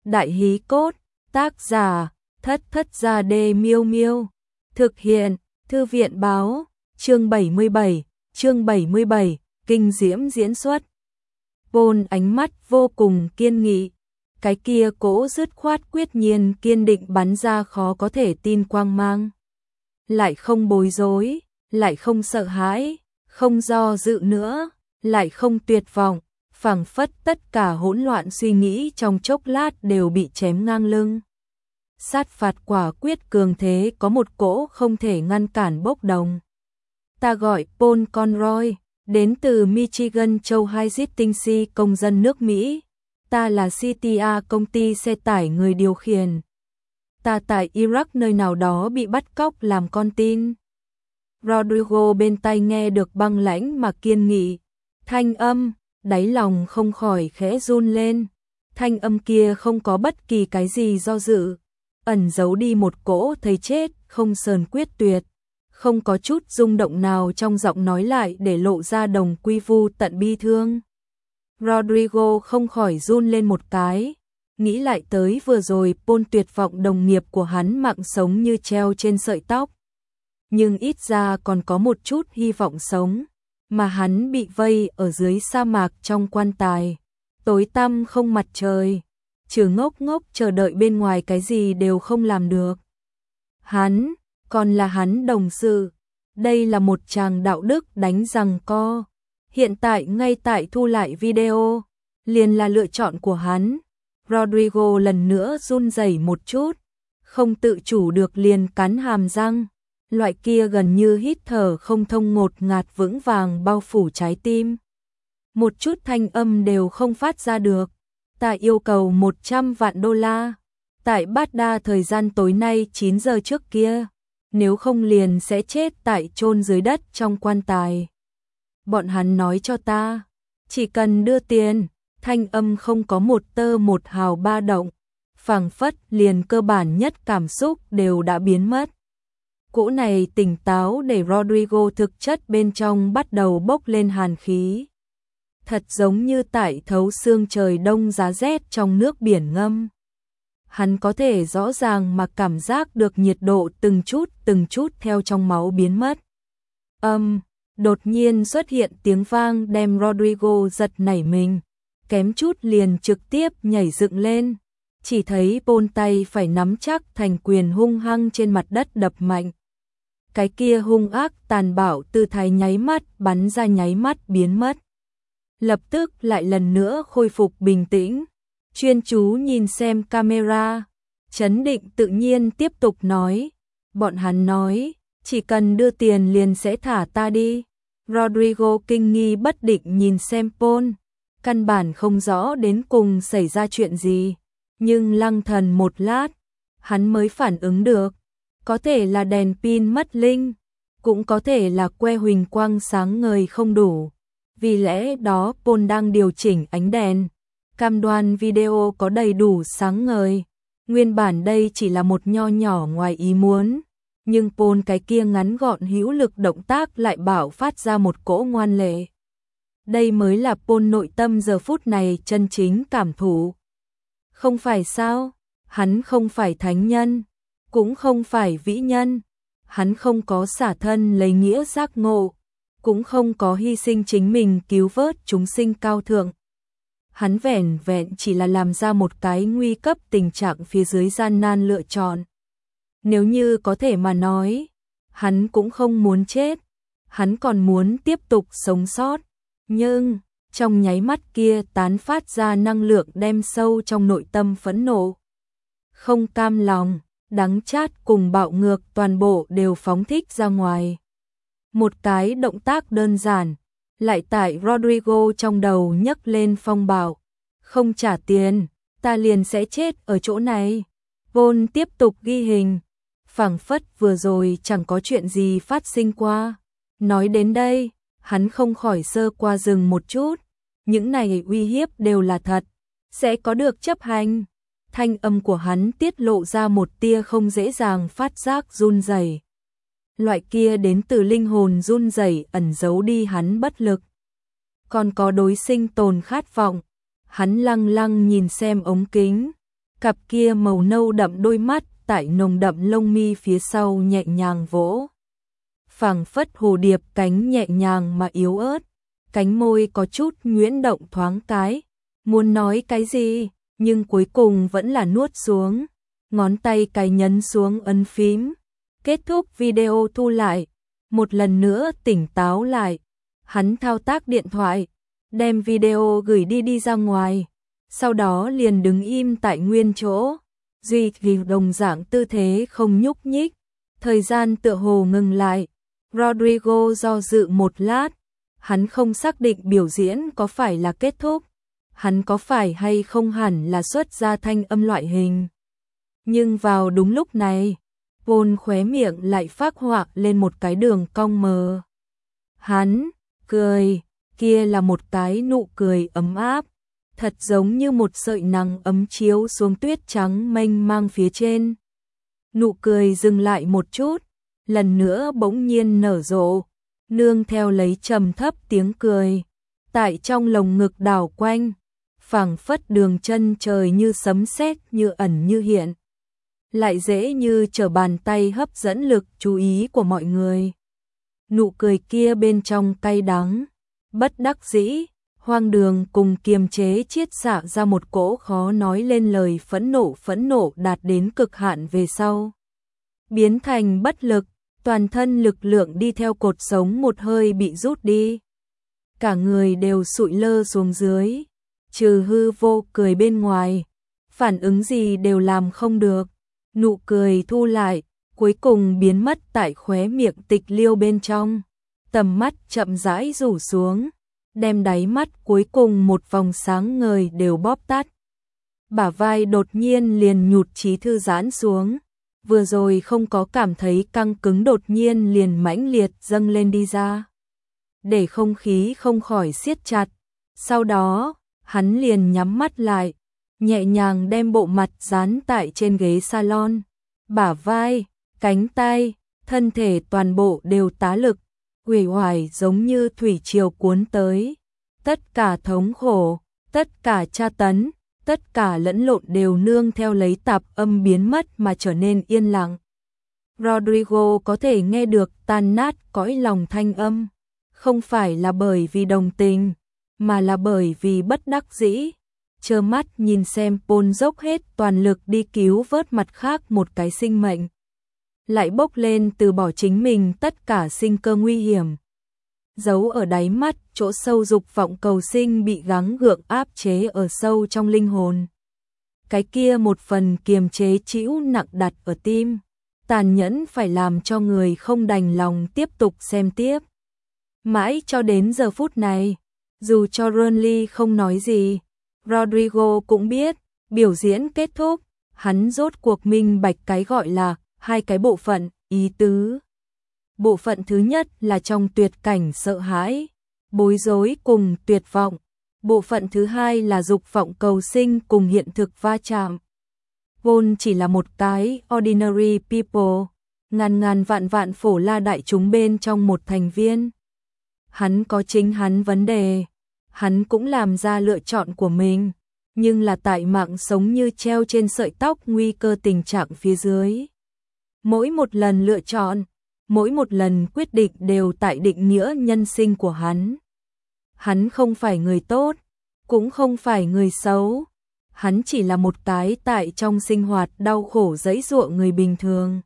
Đại hí cốt, tác giả, Thất Thất Gia Đê Miêu Miêu. Thực hiện, Thư viện báo, chương 77, kinh diễm diễn xuất. Paul ánh mắt vô cùng kiên nghị. Cái kia cỗ dứt khoát quyết nhiên kiên định bắn ra khó có thể tin quang mang. Lại không bối rối, lại không sợ hãi, không do dự nữa, lại không tuyệt vọng, phảng phất tất cả hỗn loạn suy nghĩ trong chốc lát đều bị chém ngang lưng. Sát phạt quả quyết cường thế có một cỗ không thể ngăn cản bốc đồng. Ta gọi Paul Conroy, đến từ Michigan châu High công dân nước Mỹ. Ta là CTA công ty xe tải người điều khiển. Ta tại Iraq nơi nào đó bị bắt cóc làm con tin. Rodrigo bên tai nghe được băng lãnh mà kiên nghị. Thanh âm, đáy lòng không khỏi khẽ run lên. Thanh âm kia không có bất kỳ cái gì do dự. Ẩn giấu đi một cỗ thấy chết, không sờn quyết tuyệt. Không có chút rung động nào trong giọng nói lại để lộ ra đồng quy vu tận bi thương. Rodrigo không khỏi run lên một cái. Nghĩ lại tới vừa rồi Paul tuyệt vọng đồng nghiệp của hắn mạng sống như treo trên sợi tóc. Nhưng ít ra còn có một chút hy vọng sống. Mà hắn bị vây ở dưới sa mạc trong quan tài. Tối tăm không mặt trời. Trừ ngốc ngốc chờ đợi bên ngoài cái gì đều không làm được. Hắn, còn là hắn đồng sự. Đây là một chàng đạo đức đánh giằng co. Hiện tại ngay tại thu lại video, liền là lựa chọn của hắn. Rodrigo lần nữa run rẩy một chút, không tự chủ được liền cắn hàm răng. Loại kia gần như hít thở không thông ngột ngạt vững vàng bao phủ trái tim. Một chút thanh âm đều không phát ra được. Ta yêu cầu 100 vạn đô la. Tại Baghdad thời gian tối nay 9 giờ trước kia. Nếu không liền sẽ chết tại chôn dưới đất trong quan tài. Bọn hắn nói cho ta, chỉ cần đưa tiền, thanh âm không có một tơ một hào ba động, phảng phất liền cơ bản nhất cảm xúc đều đã biến mất. Cỗ này tỉnh táo để Rodrigo thực chất bên trong bắt đầu bốc lên hàn khí. Thật giống như tại thấu xương trời đông giá rét trong nước biển ngâm. Hắn có thể rõ ràng mà cảm giác được nhiệt độ từng chút theo trong máu biến mất. Đột nhiên xuất hiện tiếng vang đem Rodrigo giật nảy mình, kém chút liền trực tiếp nhảy dựng lên. Chỉ thấy Paul tay phải nắm chắc thành quyền hung hăng trên mặt đất đập mạnh. Cái kia hung ác tàn bạo tư thái nháy mắt bắn ra nháy mắt biến mất. Lập tức lại lần nữa khôi phục bình tĩnh, chuyên chú nhìn xem camera, trấn định tự nhiên tiếp tục nói. Bọn hắn nói, chỉ cần đưa tiền liền sẽ thả ta đi. Rodrigo kinh nghi bất định nhìn xem Paul, căn bản không rõ đến cùng xảy ra chuyện gì. Nhưng lăng thần một lát, hắn mới phản ứng được. Có thể là đèn pin mất linh, cũng có thể là que huỳnh quang sáng ngời không đủ. Vì lẽ đó Paul đang điều chỉnh ánh đèn, cam đoan video có đầy đủ sáng ngời. Nguyên bản đây chỉ là một nho nhỏ ngoài ý muốn, nhưng Paul cái kia ngắn gọn hữu lực động tác lại bảo phát ra một cỗ ngoan lệ. Đây mới là Paul nội tâm giờ phút này chân chính cảm thụ. Không phải sao, hắn không phải thánh nhân, cũng không phải vĩ nhân, hắn không có xả thân lấy nghĩa giác ngộ, cũng không có hy sinh chính mình cứu vớt chúng sinh cao thượng. Hắn vẻn vẹn chỉ là làm ra một cái nguy cấp tình trạng phía dưới gian nan lựa chọn. Nếu như có thể mà nói, hắn cũng không muốn chết, hắn còn muốn tiếp tục sống sót. Nhưng, trong nháy mắt kia tán phát ra năng lượng đem sâu trong nội tâm phẫn nộ. Không cam lòng, đắng chát cùng bạo ngược toàn bộ đều phóng thích ra ngoài. Một cái động tác đơn giản, lại tại Rodrigo trong đầu nhấc lên phong bạo. Không trả tiền, ta liền sẽ chết ở chỗ này. Paul tiếp tục ghi hình. Phảng phất vừa rồi chẳng có chuyện gì phát sinh qua. Nói đến đây, hắn không khỏi sơ qua dừng một chút. Những này uy hiếp đều là thật, sẽ có được chấp hành. Thanh âm của hắn tiết lộ ra một tia không dễ dàng phát giác run rẩy. Loại kia đến từ linh hồn run rẩy ẩn giấu đi hắn bất lực. Còn có đối sinh tồn khát vọng. Hắn lăng lăng nhìn xem ống kính, Cặp kia màu nâu đậm đôi mắt tại nồng đậm lông mi phía sau nhẹ nhàng vỗ. Phảng phất hồ điệp cánh nhẹ nhàng mà yếu ớt, cánh môi có chút nhuyễn động thoáng cái, muốn nói cái gì, nhưng cuối cùng vẫn là nuốt xuống, ngón tay cái nhấn xuống ấn phím. Kết thúc video thu lại, một lần nữa tỉnh táo lại, hắn thao tác điện thoại, đem video gửi đi ra ngoài, sau đó liền đứng im tại nguyên chỗ, duy trì đồng dạng tư thế không nhúc nhích, thời gian tựa hồ ngừng lại. Rodrigo do dự một lát, hắn không xác định biểu diễn có phải là kết thúc, hắn có phải hay không hẳn là xuất ra thanh âm loại hình. Nhưng vào đúng lúc này, Paul khóe miệng lại phác họa lên một cái đường cong mờ. Hắn cười, kia là một cái nụ cười ấm áp, thật giống như một sợi nắng ấm chiếu xuống tuyết trắng mênh mang phía trên. Nụ cười dừng lại một chút, lần nữa bỗng nhiên nở rộ, nương theo lấy trầm thấp tiếng cười, tại trong lồng ngực đảo quanh, phảng phất đường chân trời như sấm sét, như ẩn như hiện, lại dễ như trở bàn tay hấp dẫn lực chú ý của mọi người. Nụ cười kia bên trong cay đắng, bất đắc dĩ, hoang đường cùng kiềm chế chiết xạ ra một cỗ khó nói lên lời phẫn nộ đạt đến cực hạn về sau, biến thành bất lực, toàn thân lực lượng đi theo cột sống một hơi bị rút đi. Cả người đều sụi lơ xuống dưới, trừ hư vô cười bên ngoài, phản ứng gì đều làm không được. Nụ cười thu lại, cuối cùng biến mất tại khóe miệng tịch liêu bên trong, tầm mắt chậm rãi rủ xuống, đem đáy mắt cuối cùng một vòng sáng ngời đều bóp tắt. Bả vai đột nhiên liền nhụt chí thư giãn xuống, vừa rồi không có cảm thấy căng cứng đột nhiên liền mãnh liệt dâng lên đi ra, để không khí không khỏi siết chặt. Sau đó, hắn liền nhắm mắt lại, nhẹ nhàng đem bộ mặt dán tại trên ghế salon, bả vai, cánh tay, thân thể toàn bộ đều tá lực, uể oải giống như thủy triều cuốn tới. Tất cả thống khổ, tất cả tra tấn, tất cả lẫn lộn đều nương theo lấy tạp âm biến mất mà trở nên yên lặng. Rodrigo có thể nghe được tan nát cõi lòng thanh âm, không phải là bởi vì đồng tình, mà là bởi vì bất đắc dĩ. Trơ mắt nhìn xem Paul dốc hết toàn lực đi cứu vớt mặt khác một cái sinh mệnh, lại bốc lên từ bỏ chính mình tất cả sinh cơ nguy hiểm. Giấu ở đáy mắt, chỗ sâu dục vọng cầu sinh bị gắng gượng áp chế ở sâu trong linh hồn. Cái kia một phần kiềm chế trĩu nặng đặt ở tim, tàn nhẫn phải làm cho người không đành lòng tiếp tục xem tiếp. Mãi cho đến giờ phút này, dù cho Ronly không nói gì, Rodrigo cũng biết, biểu diễn kết thúc, hắn rốt cuộc minh bạch cái gọi là hai cái bộ phận, ý tứ. Bộ phận thứ nhất là trong tuyệt cảnh sợ hãi, bối rối cùng tuyệt vọng. Bộ phận thứ hai là dục vọng cầu sinh cùng hiện thực va chạm. Paul chỉ là một cái ordinary people, ngàn vạn phổ la đại chúng bên trong một thành viên. Hắn có chính hắn vấn đề, hắn cũng làm ra lựa chọn của mình, nhưng là tại mạng sống như treo trên sợi tóc nguy cơ tình trạng phía dưới. Mỗi một lần lựa chọn, mỗi một lần quyết định đều tại định nghĩa nhân sinh của hắn. Hắn không phải người tốt, cũng không phải người xấu. Hắn chỉ là một cái tại trong sinh hoạt đau khổ giãy giụa người bình thường.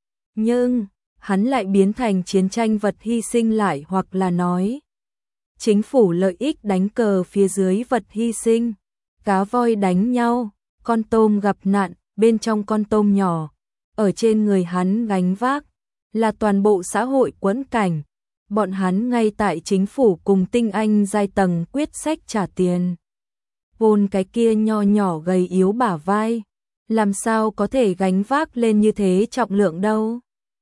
Nhưng, hắn lại biến thành chiến tranh vật hy sinh lại, hoặc là nói chính phủ lợi ích đánh cờ phía dưới vật hy sinh. Cá voi đánh nhau, con tôm gặp nạn, bên trong con tôm nhỏ, ở trên người hắn gánh vác là toàn bộ xã hội quẫn cảnh. Bọn hắn ngay tại chính phủ cùng tinh anh giai tầng quyết sách trả tiền. Paul cái kia nho nhỏ gầy yếu bả vai, làm sao có thể gánh vác lên như thế trọng lượng đâu.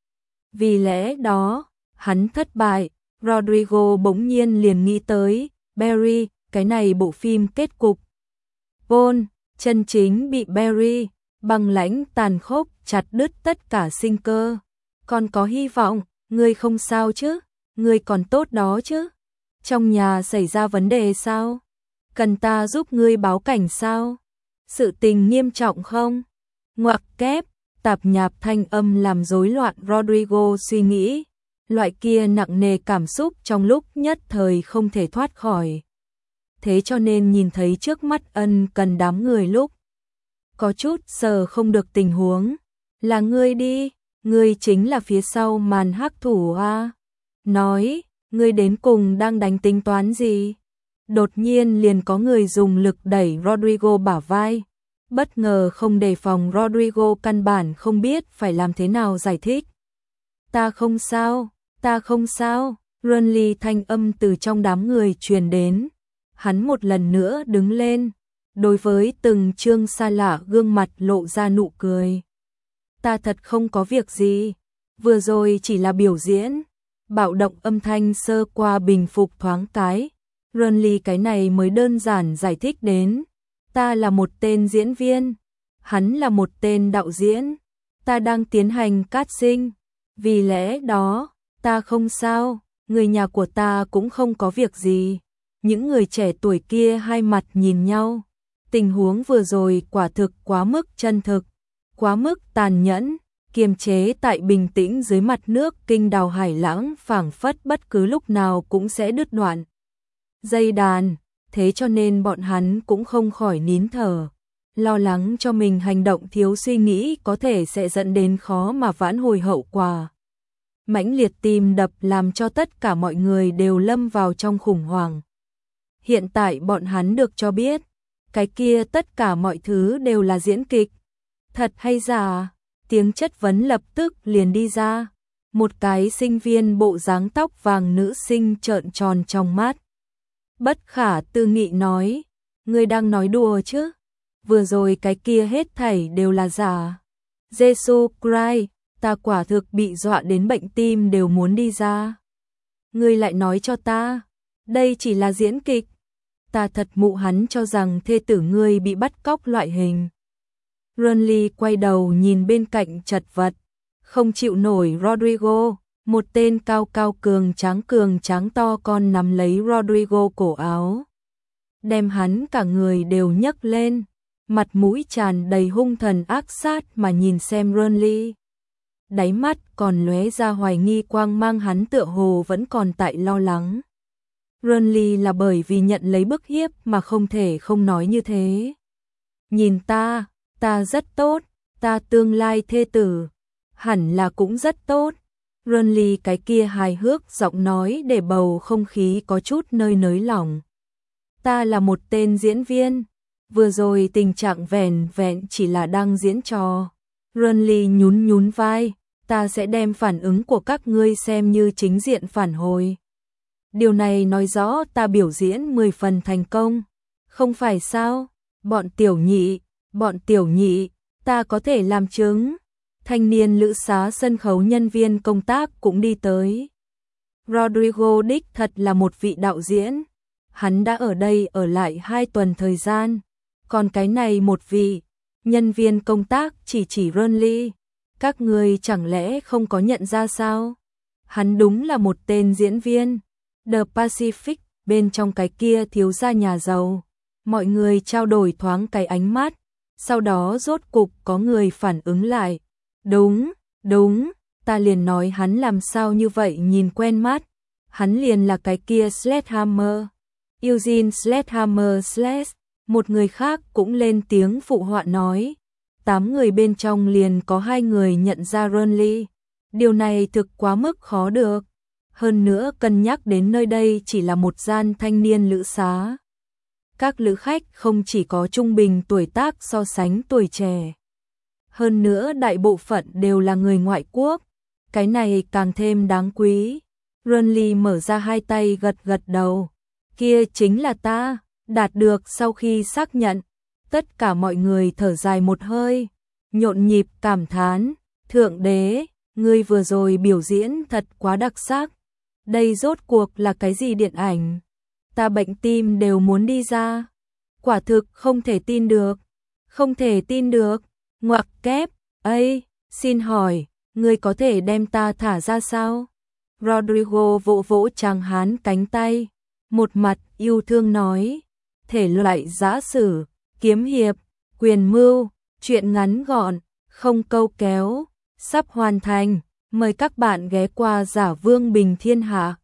Vì lẽ đó, hắn thất bại. Rodrigo bỗng nhiên liền nghĩ tới Barry, cái này bộ phim kết cục. Paul chân chính bị Barry băng lãnh tàn khốc chặt đứt tất cả sinh cơ. Còn có hy vọng, ngươi không sao chứ? Ngươi còn tốt đó chứ? Trong nhà xảy ra vấn đề sao? Cần ta giúp ngươi báo cảnh sao? Sự tình nghiêm trọng không? Ngoặc kép, tạp nhạp thanh âm làm rối loạn Rodrigo suy nghĩ. Loại kia nặng nề cảm xúc trong lúc nhất thời không thể thoát khỏi. Thế cho nên nhìn thấy trước mắt ân cần đám người lúc có chút sờ không được tình huống. Là ngươi đi, ngươi chính là phía sau màn hắc thủ à? Nói, ngươi đến cùng đang đánh tính toán gì? Đột nhiên liền có người dùng lực đẩy Rodrigo bả vai. Bất ngờ không đề phòng, Rodrigo căn bản không biết phải làm thế nào giải thích. Ta không sao, ta không sao. Renly thanh âm từ trong đám người truyền đến. Hắn một lần nữa đứng lên, đối với từng trương xa lạ gương mặt lộ ra nụ cười. Ta thật không có việc gì, vừa rồi chỉ là biểu diễn. Bạo động âm thanh sơ qua bình phục thoáng cái. Renly cái này mới đơn giản giải thích đến. Ta là một tên diễn viên, hắn là một tên đạo diễn. Ta đang tiến hành casting, vì lẽ đó, ta không sao, người nhà của ta cũng không có việc gì. Những người trẻ tuổi kia hai mặt nhìn nhau. Tình huống vừa rồi quả thực quá mức chân thực, quá mức tàn nhẫn, kiềm chế tại bình tĩnh dưới mặt nước kinh đào hải lãng, phảng phất bất cứ lúc nào cũng sẽ đứt đoạn dây đàn. Thế cho nên bọn hắn cũng không khỏi nín thở, lo lắng cho mình hành động thiếu suy nghĩ có thể sẽ dẫn đến khó mà vãn hồi hậu quả. Mãnh liệt tim đập làm cho tất cả mọi người đều lâm vào trong khủng hoảng. Hiện tại bọn hắn được cho biết, cái kia tất cả mọi thứ đều là diễn kịch. Thật hay giả? Tiếng chất vấn lập tức liền đi ra. Một cái sinh viên bộ dáng tóc vàng nữ sinh trợn tròn trong mắt. Bất khả tư nghị nói, ngươi đang nói đùa chứ? Vừa rồi cái kia hết thảy đều là giả. Jesus Christ, ta quả thực bị dọa đến bệnh tim đều muốn đi ra. Ngươi lại nói cho ta, đây chỉ là diễn kịch. Ta thật mụ hắn cho rằng thê tử ngươi bị bắt cóc loại hình. Renly quay đầu nhìn bên cạnh chật vật, không chịu nổi Rodrigo. Một tên cao cao cường tráng to con nắm lấy Rodrigo cổ áo, đem hắn cả người đều nhấc lên, mặt mũi tràn đầy hung thần ác sát mà nhìn xem Renly. Đáy mắt còn lóe ra hoài nghi quang mang, hắn tựa hồ vẫn còn tại lo lắng. Renly là bởi vì nhận lấy bức hiếp mà không thể không nói như thế. Nhìn ta rất tốt, ta tương lai thê tử, hẳn là cũng rất tốt. Renly cái kia hài hước giọng nói để bầu không khí có chút nơi nới lỏng. Ta là một tên diễn viên, vừa rồi tình trạng vẻn vẹn chỉ là đang diễn trò. Renly nhún vai, ta sẽ đem phản ứng của các ngươi xem như chính diện phản hồi. Điều này nói rõ ta biểu diễn 10 phần thành công, không phải sao? Bọn tiểu nhị, ta có thể làm chứng. Thanh niên lữ xá sân khấu nhân viên công tác cũng đi tới. Rodrigo đích thật là một vị đạo diễn. Hắn đã ở đây ở lại 2 tuần thời gian. Còn cái này một vị nhân viên công tác chỉ Renly. Các người chẳng lẽ không có nhận ra sao? Hắn đúng là một tên diễn viên. The Pacific, bên trong cái kia thiếu gia nhà giàu. Mọi người trao đổi thoáng cái ánh mắt. Sau đó rốt cục có người phản ứng lại. Đúng, ta liền nói hắn làm sao như vậy nhìn quen mắt. Hắn liền là cái kia Sledgehammer. Eugene Sledgehammer một người khác cũng lên tiếng phụ họa nói. 8 người bên trong liền có 2 người nhận ra Renly. Điều này thực quá mức khó được. Hơn nữa cân nhắc đến nơi đây chỉ là một gian thanh niên lữ xá. Các lữ khách không chỉ có trung bình tuổi tác so sánh tuổi trẻ. Hơn nữa đại bộ phận đều là người ngoại quốc. Cái này càng thêm đáng quý. Renly mở ra 2 tay gật đầu. Kia chính là ta. Đạt được sau khi xác nhận. Tất cả mọi người thở dài một hơi. Nhộn nhịp cảm thán. Thượng đế, ngươi vừa rồi biểu diễn thật quá đặc sắc. Đây rốt cuộc là cái gì điện ảnh? Ta bệnh tim đều muốn đi ra. Quả thực không thể tin được. Không thể tin được. Ngoặc kép, ây, xin hỏi, ngươi có thể đem ta thả ra sao? Rodrigo vỗ vỗ chàng hán cánh tay, một mặt yêu thương nói, thể loại giã sử, kiếm hiệp, Quyền mưu, chuyện ngắn gọn, không câu kéo, sắp hoàn thành. Mời các bạn ghé qua Giả Vương Bình Thiên Hạ.